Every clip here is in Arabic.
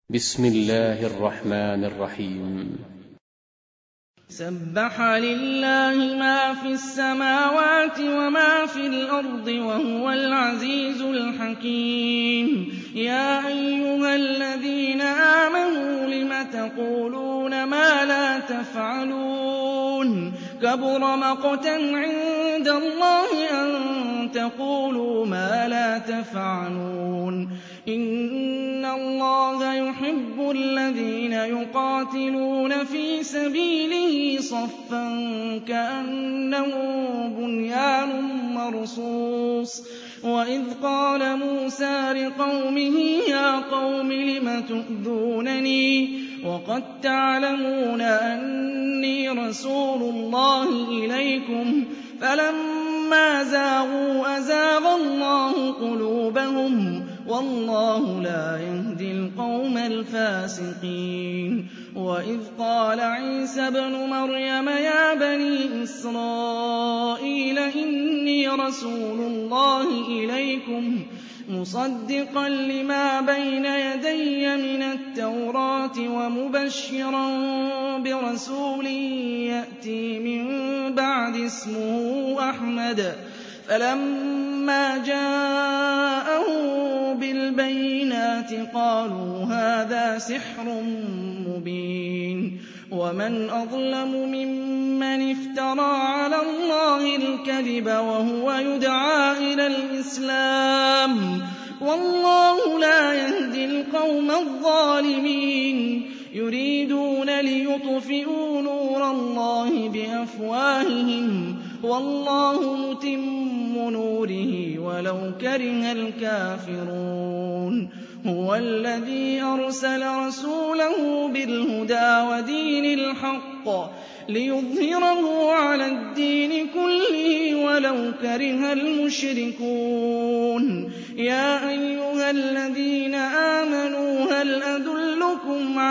بسم الله الرحمن الرحيم. سبح لله ما في السماوات وما في الأرض وهو العزيز الحكيم. يا أيها الذين آمنوا لم تقولون ما لا تفعلون كبر مقتا عند الله أن تقولوا ما لا تفعلون. إن الله يحب الذين يقاتلون في سبيله صفا كأنه بنيان مرصوص. وإذ قال موسى لقومه يا قوم لم تؤذونني وقد تعلمون أني رسول الله إليكم فلما زاغوا أزاغ الله قلوبهم والله لا يهدي القوم الفاسقين. وإذ قال عيسى ابن مريم يا بني إسرائيل إني رسول الله إليكم مصدقا لما بين يدي من التوراة ومبشرا برسول يأتي من بعد اسمه أحمد. فلما جاءهم بالبينات قالوا هذا سحر مبين. ومن أظلم ممن افترى على الله الكذب وهو يدعى إلى الإسلام والله لا يهدي القوم الظالمين. يريدون ليطفئوا نور الله بأفواههم والله متم نوره ولو كره الكافرون. هو الذي أرسل رسوله بالهدى ودين الحق ليظهره على الدين كله ولو كره المشركون. يا أيها الذين آمنوا هل أدلكم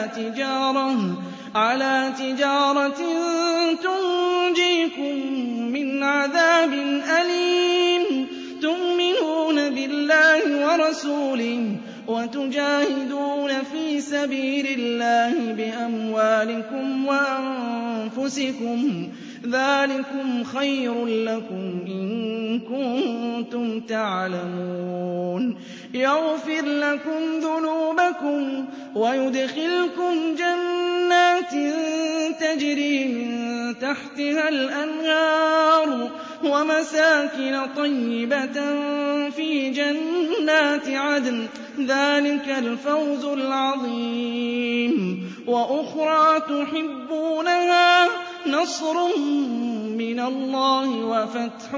على تجارة تنجيكم من عذاب أليم تؤمنون بالله ورسوله وتجاهدون في سبيل الله بأموالكم وأنفسكم ذلكم خير لكم إن كنتم تعلمون. يغفر لكم ذنوبكم ويدخلكم جنات تجري من تحتها الأنهار ومساكن طيبة في جنات عدن ذلك الفوز العظيم. وأخرى تحبونها نصر من الله وفتح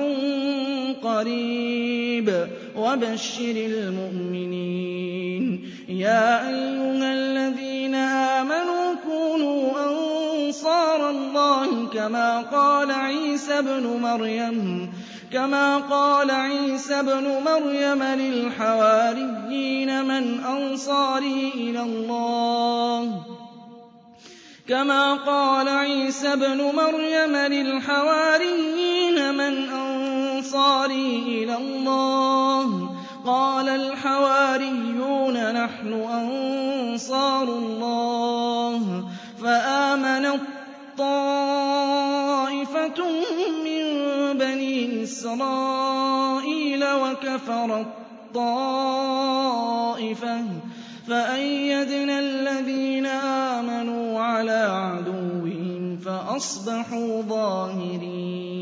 قريب وبشر المؤمنين. يا أيها الذين آمنوا كونوا أنصار الله كما قال عيسى ابن مريم للحواريين من أنصاري إلى الله قال الحواريون نحن أنصار الله. فآمنت طائفة من بني إسرائيل وكفرت طائفة فأيدنا الذين آمنوا على عدوهم فأصبحوا ظاهرين.